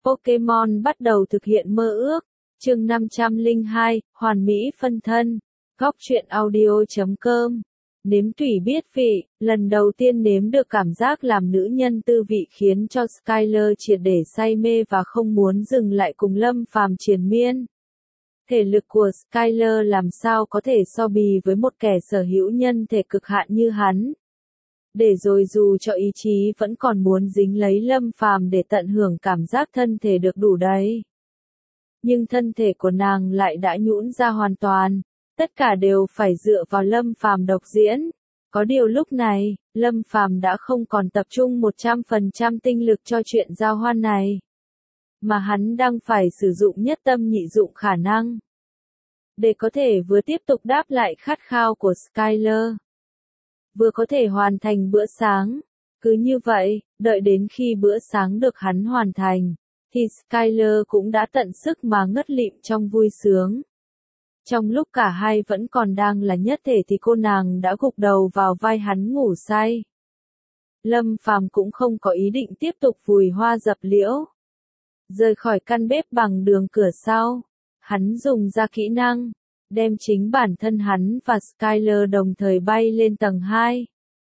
Pokemon bắt đầu thực hiện mơ ước. Chương 502, Hoàn Mỹ phân thân. Góc truyện audio.com. Nếm thử biết vị, lần đầu tiên nếm được cảm giác làm nữ nhân tư vị khiến cho Skyler triệt để say mê và không muốn dừng lại cùng Lâm Phàm triền miên. Thể lực của Skyler làm sao có thể so bì với một kẻ sở hữu nhân thể cực hạn như hắn. Để rồi dù cho ý chí vẫn còn muốn dính lấy Lâm Phàm để tận hưởng cảm giác thân thể được đủ đầy. Nhưng thân thể của nàng lại đã nhũn ra hoàn toàn, tất cả đều phải dựa vào Lâm Phàm độc diễn. Có điều lúc này, Lâm Phàm đã không còn tập trung 100% tinh lực cho chuyện giao hoan này, mà hắn đang phải sử dụng nhất tâm nhị dụng khả năng để có thể vừa tiếp tục đáp lại khát khao của Skyler, vừa có thể hoàn thành bữa sáng. Cứ như vậy, đợi đến khi bữa sáng được hắn hoàn thành, thì Skyler cũng đã tận sức mà ngất lịm trong vui sướng. Trong lúc cả hai vẫn còn đang là nhất thể thì cô nàng đã gục đầu vào vai hắn ngủ say. Lâm Phàm cũng không có ý định tiếp tục vùi hoa dập liễu. Rời khỏi căn bếp bằng đường cửa sau, hắn dùng ra kỹ năng, đem chính bản thân hắn và Skyler đồng thời bay lên tầng 2.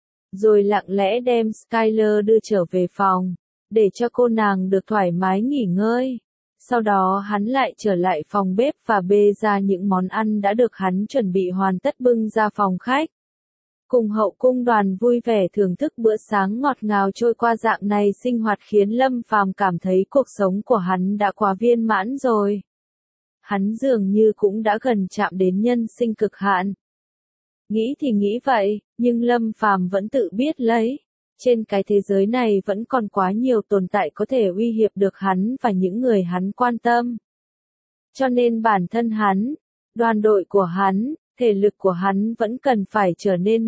Rồi lặng lẽ đem Skyler đưa trở về phòng, để cho cô nàng được thoải mái nghỉ ngơi. Sau đó hắn lại trở lại phòng bếp và bê ra những món ăn đã được hắn chuẩn bị hoàn tất bưng ra phòng khách. Cùng hậu cung đoàn vui vẻ thưởng thức bữa sáng ngọt ngào trôi qua. Dạng này sinh hoạt khiến Lâm Phàm cảm thấy cuộc sống của hắn đã quá viên mãn rồi. Hắn dường như cũng đã gần chạm đến nhân sinh cực hạn. Nghĩ thì nghĩ vậy, nhưng Lâm Phàm vẫn tự biết lấy. Trên cái thế giới này vẫn còn quá nhiều tồn tại có thể uy hiếp được hắn và những người hắn quan tâm. Cho nên bản thân hắn, đoàn đội của hắn, thể lực của hắn vẫn cần phải trở nên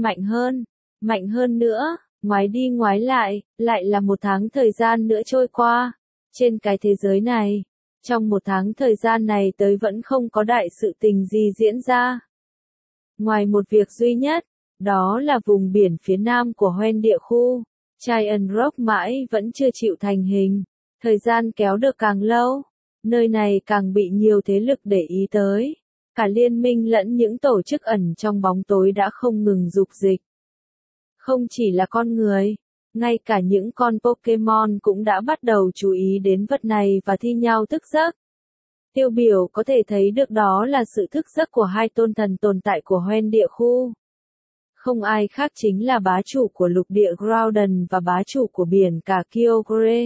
mạnh hơn nữa. Ngoái đi ngoái lại là một tháng thời gian nữa trôi qua. Trên cái thế giới này, trong một tháng thời gian này tới vẫn không có đại sự tình gì diễn ra. Ngoài một việc duy nhất, đó là vùng biển phía nam của Hoenn địa khu, Giant Rock mãi vẫn chưa chịu thành hình. Thời gian kéo được càng lâu, nơi này càng bị nhiều thế lực để ý tới. Cả liên minh lẫn những tổ chức ẩn trong bóng tối đã không ngừng dục dịch. Không chỉ là con người, ngay cả những con Pokemon cũng đã bắt đầu chú ý đến vật này và thi nhau thức giấc. Tiêu biểu có thể thấy được đó là sự thức giấc của hai tôn thần tồn tại của Hoenn địa khu. Không ai khác chính là bá chủ của lục địa Groudon và bá chủ của biển cả Kyogre.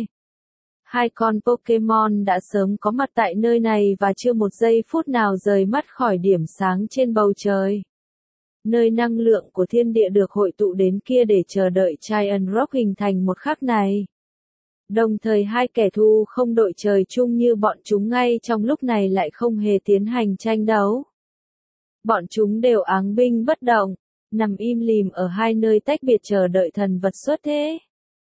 Hai con Pokemon đã sớm có mặt tại nơi này và chưa một giây phút nào rời mắt khỏi điểm sáng trên bầu trời. Nơi năng lượng của thiên địa được hội tụ đến kia để chờ đợi Giant Rock hình thành một khắc này. Đồng thời hai kẻ thù không đội trời chung như bọn chúng ngay trong lúc này lại không hề tiến hành tranh đấu. Bọn chúng đều áng binh bất động, nằm im lìm ở hai nơi tách biệt chờ đợi thần vật xuất thế.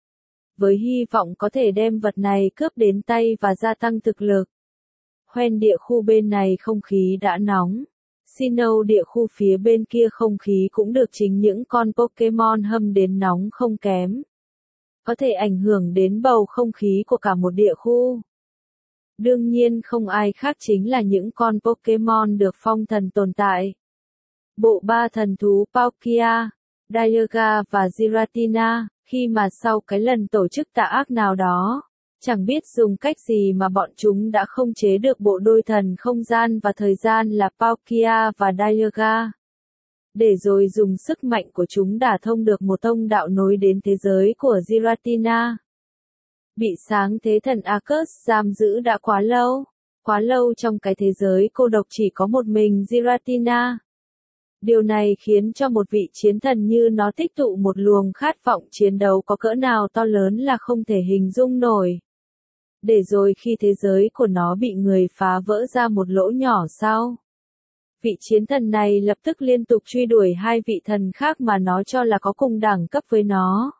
Với hy vọng có thể đem vật này cướp đến tay và gia tăng thực lực. Hoenn địa khu bên này không khí đã nóng. Sinnoh địa khu phía bên kia không khí cũng được chính những con Pokemon hâm đến nóng không kém. Có thể ảnh hưởng đến bầu không khí của cả một địa khu. Đương nhiên không ai khác chính là những con Pokemon được phong thần tồn tại. Bộ ba thần thú Palkia, Dialga và Giratina, khi mà sau cái lần tổ chức tà ác nào đó, chẳng biết dùng cách gì mà bọn chúng đã không chế được bộ đôi thần không gian và thời gian là Palkia và Dialga. Để rồi dùng sức mạnh của chúng đả thông được một thông đạo nối đến thế giới của Giratina. Bị sáng thế thần Arceus giam giữ đã quá lâu trong cái thế giới cô độc chỉ có một mình Giratina. Điều này khiến cho một vị chiến thần như nó tích tụ một luồng khát vọng chiến đấu có cỡ nào to lớn là không thể hình dung nổi. Để rồi khi thế giới của nó bị người phá vỡ ra một lỗ nhỏ sau, vị chiến thần này lập tức liên tục truy đuổi hai vị thần khác mà nó cho là có cùng đẳng cấp với nó.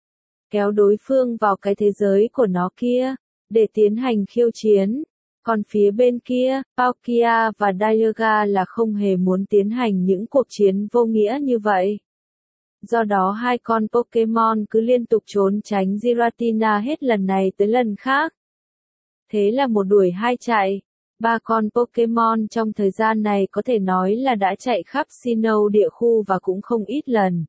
Kéo đối phương vào cái thế giới của nó kia, để tiến hành khiêu chiến. Còn phía bên kia, Palkia và Dialga là không hề muốn tiến hành những cuộc chiến vô nghĩa như vậy. Do đó hai con Pokemon cứ liên tục trốn tránh Giratina hết lần này tới lần khác. Thế là một đuổi hai chạy. Ba con Pokemon trong thời gian này có thể nói là đã chạy khắp Sinnoh địa khu và cũng không ít lần.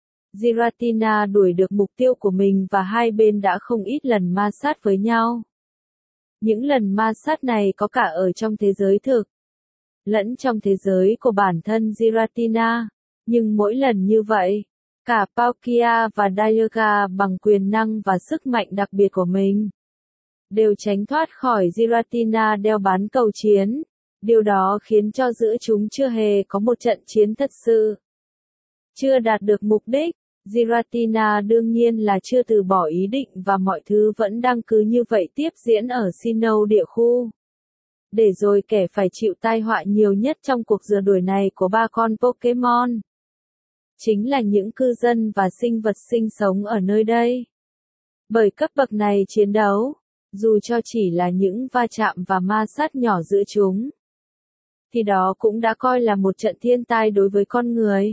Giratina đuổi được mục tiêu của mình và hai bên đã không ít lần ma sát với nhau. Những lần ma sát này có cả ở trong thế giới thực, lẫn trong thế giới của bản thân Giratina. Nhưng mỗi lần như vậy, cả Palkia và Dialga bằng quyền năng và sức mạnh đặc biệt của mình đều tránh thoát khỏi Giratina đeo bám cầu chiến. Điều đó khiến cho giữa chúng chưa hề có một trận chiến thật sự. Chưa đạt được mục đích, Giratina đương nhiên là chưa từ bỏ ý định và mọi thứ vẫn đang cứ như vậy tiếp diễn ở Sinnoh địa khu. Để rồi kẻ phải chịu tai họa nhiều nhất trong cuộc rượt đuổi này của ba con Pokemon chính là những cư dân và sinh vật sinh sống ở nơi đây. Bởi cấp bậc này chiến đấu, dù cho chỉ là những va chạm và ma sát nhỏ giữa chúng, thì đó cũng đã coi là một trận thiên tai đối với con người.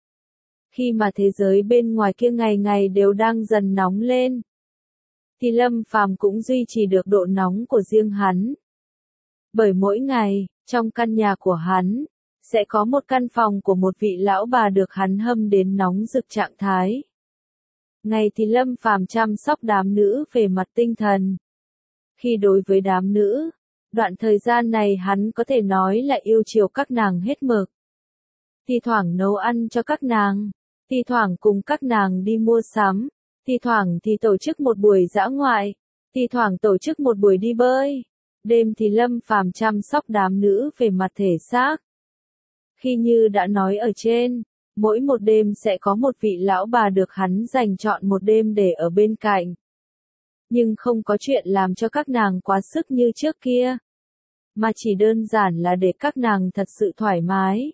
Khi mà thế giới bên ngoài kia ngày ngày đều đang dần nóng lên, thì Lâm Phàm cũng duy trì được độ nóng của riêng hắn. Bởi mỗi ngày, trong căn nhà của hắn, sẽ có một căn phòng của một vị lão bà được hắn hâm đến nóng rực trạng thái. Ngày thì Lâm Phàm chăm sóc đám nữ về mặt tinh thần. Khi đối với đám nữ, đoạn thời gian này hắn có thể nói là yêu chiều các nàng hết mực. Thi thoảng nấu ăn cho các nàng, thi thoảng cùng các nàng đi mua sắm, thi thoảng thì tổ chức một buổi dã ngoại, thi thoảng tổ chức một buổi đi bơi. Đêm thì Lâm Phàm chăm sóc đám nữ về mặt thể xác. Khi như đã nói ở trên, mỗi một đêm sẽ có một vị lão bà được hắn dành chọn một đêm để ở bên cạnh. Nhưng không có chuyện làm cho các nàng quá sức như trước kia, mà chỉ đơn giản là để các nàng thật sự thoải mái.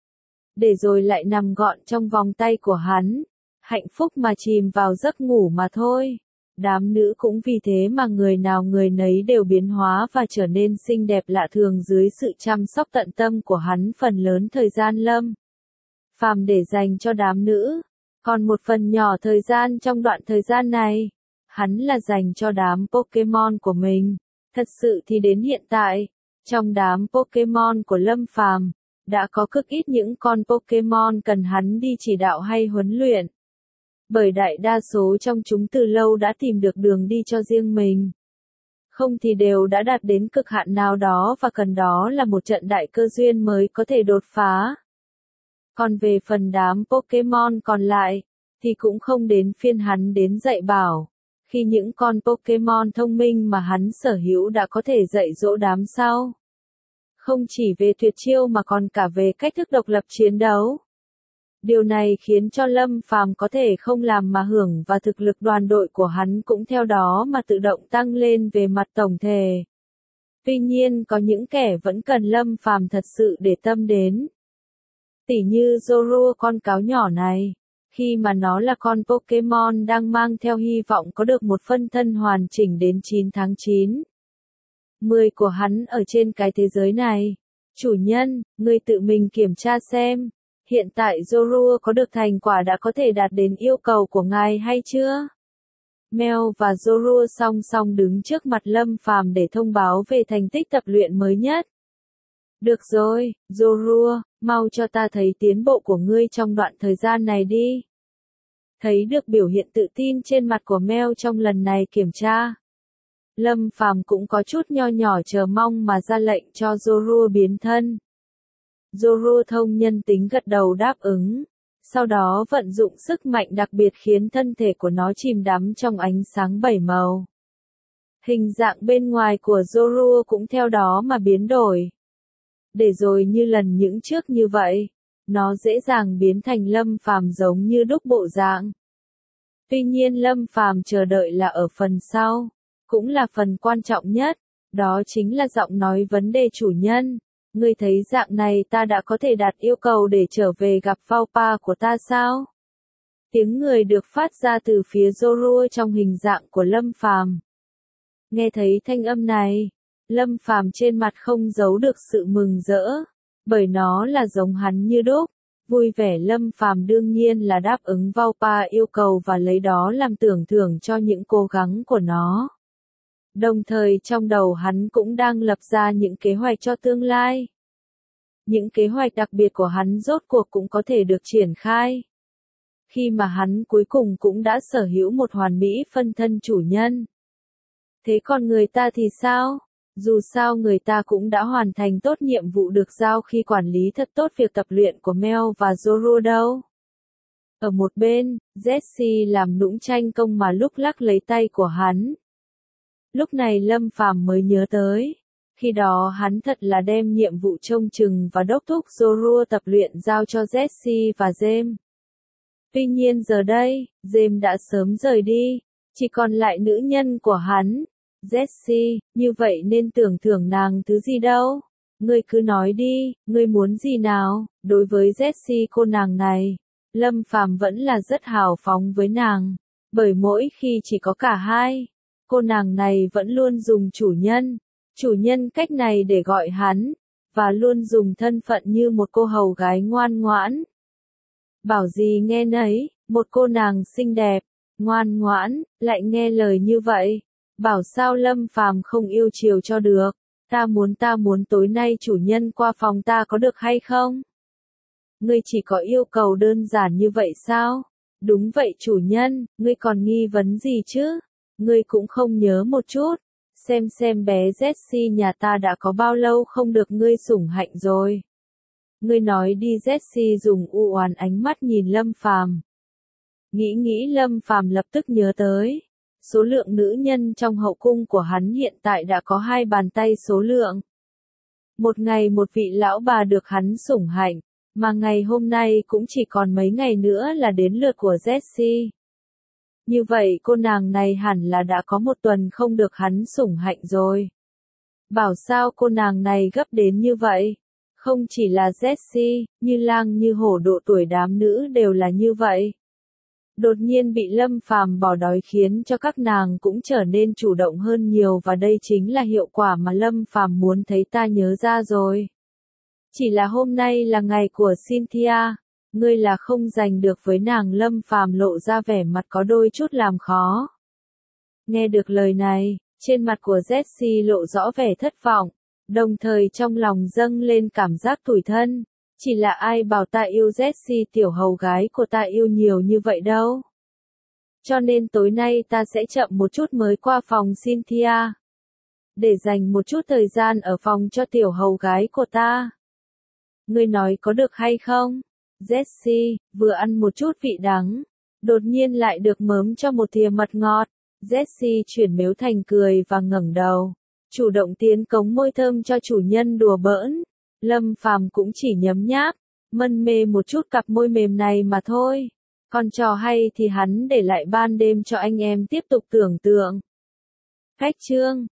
Để rồi lại nằm gọn trong vòng tay của hắn, hạnh phúc mà chìm vào giấc ngủ mà thôi. Đám nữ cũng vì thế mà người nào người nấy đều biến hóa và trở nên xinh đẹp lạ thường dưới sự chăm sóc tận tâm của hắn phần lớn thời gian Lâm Phàm để dành cho đám nữ. Còn một phần nhỏ thời gian trong đoạn thời gian này, hắn là dành cho đám Pokemon của mình. Thật sự thì đến hiện tại, trong đám Pokemon của Lâm Phàm, đã có cực ít những con Pokemon cần hắn đi chỉ đạo hay huấn luyện. Bởi đại đa số trong chúng từ lâu đã tìm được đường đi cho riêng mình. Không thì đều đã đạt đến cực hạn nào đó và cần đó là một trận đại cơ duyên mới có thể đột phá. Còn về phần đám Pokemon còn lại, thì cũng không đến phiên hắn đến dạy bảo. Khi những con Pokemon thông minh mà hắn sở hữu đã có thể dạy dỗ đám sau. Không chỉ về tuyệt chiêu mà còn cả về cách thức độc lập chiến đấu. Điều này khiến cho Lâm Phàm có thể không làm mà hưởng và thực lực đoàn đội của hắn cũng theo đó mà tự động tăng lên về mặt tổng thể. Tuy nhiên có những kẻ vẫn cần Lâm Phàm thật sự để tâm đến. Tỉ như Zorua con cáo nhỏ này, khi mà nó là con Pokemon đang mang theo hy vọng có được một phân thân hoàn chỉnh đến 9 tháng 9. 10 của hắn ở trên cái thế giới này. Chủ nhân, ngươi tự mình kiểm tra xem. Hiện tại Zorua có được thành quả đã có thể đạt đến yêu cầu của ngài hay chưa? Mel và Zorua song song đứng trước mặt Lâm Phàm để thông báo về thành tích tập luyện mới nhất. Được rồi, Zorua, mau cho ta thấy tiến bộ của ngươi trong đoạn thời gian này đi. Thấy được biểu hiện tự tin trên mặt của Mel trong lần này kiểm tra. Lâm Phàm cũng có chút nho nhỏ chờ mong mà ra lệnh cho Zorua biến thân. Zorua thông nhân tính gật đầu đáp ứng, sau đó vận dụng sức mạnh đặc biệt khiến thân thể của nó chìm đắm trong ánh sáng bảy màu. Hình dạng bên ngoài của Zorua cũng theo đó mà biến đổi. Để rồi như lần những trước như vậy, nó dễ dàng biến thành Lâm Phàm giống như đúc bộ dạng. Tuy nhiên Lâm Phàm chờ đợi là ở phần sau, cũng là phần quan trọng nhất, đó chính là giọng nói vấn đề chủ nhân. Ngươi thấy dạng này ta đã có thể đạt yêu cầu để trở về gặp Valpa của ta sao? Tiếng người được phát ra từ phía Zorua trong hình dạng của Lâm Phàm. Nghe thấy thanh âm này, Lâm Phàm trên mặt không giấu được sự mừng rỡ, bởi nó là giống hắn như đúc. Vui vẻ Lâm Phàm đương nhiên là đáp ứng Valpa yêu cầu và lấy đó làm tưởng thưởng cho những cố gắng của nó. Đồng thời trong đầu hắn cũng đang lập ra những kế hoạch cho tương lai. Những kế hoạch đặc biệt của hắn rốt cuộc cũng có thể được triển khai. Khi mà hắn cuối cùng cũng đã sở hữu một hoàn mỹ phân thân chủ nhân. Thế còn người ta thì sao? Dù sao người ta cũng đã hoàn thành tốt nhiệm vụ được giao khi quản lý thật tốt việc tập luyện của Mel và Zoro đâu. Ở một bên, Jesse làm nũng tranh công mà lúc lắc lấy tay của hắn. Lúc này Lâm Phàm mới nhớ tới. Khi đó hắn thật là đem nhiệm vụ trông chừng và đốc thúc Zoro tập luyện giao cho Jesse và James. Tuy nhiên giờ đây, James đã sớm rời đi, chỉ còn lại nữ nhân của hắn, Jesse, như vậy nên tưởng thưởng nàng thứ gì đâu. Ngươi cứ nói đi, ngươi muốn gì nào? Đối với Jesse cô nàng này, Lâm Phàm vẫn là rất hào phóng với nàng, bởi mỗi khi chỉ có cả hai, cô nàng này vẫn luôn dùng chủ nhân cách này để gọi hắn, và luôn dùng thân phận như một cô hầu gái ngoan ngoãn. Bảo gì nghe nấy, một cô nàng xinh đẹp, ngoan ngoãn, lại nghe lời như vậy. Bảo sao Lâm Phàm không yêu chiều cho được. Ta muốn tối nay chủ nhân qua phòng ta có được hay không? Ngươi chỉ có yêu cầu đơn giản như vậy sao? Đúng vậy chủ nhân, ngươi còn nghi vấn gì chứ? Ngươi cũng không nhớ một chút. Xem bé Jessie nhà ta đã có bao lâu không được ngươi sủng hạnh rồi. Ngươi nói đi. Jessie dùng u oán ánh mắt nhìn Lâm Phàm. Nghĩ Lâm Phàm lập tức nhớ tới. Số lượng nữ nhân trong hậu cung của hắn hiện tại đã có 2 bàn tay số lượng. Một ngày một vị lão bà được hắn sủng hạnh, mà ngày hôm nay cũng chỉ còn mấy ngày nữa là đến lượt của Jessie. Như vậy cô nàng này hẳn là đã có 1 tuần không được hắn sủng hạnh rồi. Bảo sao cô nàng này gấp đến như vậy? Không chỉ là Jessie, Như Lang Như Hổ độ tuổi đám nữ đều là như vậy. Đột nhiên bị Lâm Phàm bỏ đói khiến cho các nàng cũng trở nên chủ động hơn nhiều và đây chính là hiệu quả mà Lâm Phàm muốn thấy ta nhớ ra rồi. Chỉ là hôm nay là ngày của Cynthia, ngươi là không giành được với nàng. Lâm Phàm lộ ra vẻ mặt có đôi chút làm khó. Nghe được lời này, trên mặt của Jessie lộ rõ vẻ thất vọng, đồng thời trong lòng dâng lên cảm giác tủi thân. Chỉ là ai bảo ta yêu Jessie tiểu hầu gái của ta yêu nhiều như vậy đâu. Cho nên tối nay ta sẽ chậm một chút mới qua phòng Cynthia. Để dành một chút thời gian ở phòng cho tiểu hầu gái của ta. Ngươi nói có được hay không? Jessie, vừa ăn một chút vị đắng, đột nhiên lại được mớm cho một thìa mật ngọt. Jessie chuyển mếu thành cười và ngẩng đầu, chủ động tiến cống môi thơm cho chủ nhân đùa bỡn. Lâm Phàm cũng chỉ nhấm nháp, mân mê một chút cặp môi mềm này mà thôi. Còn trò hay thì hắn để lại ban đêm cho anh em tiếp tục tưởng tượng. Khách chương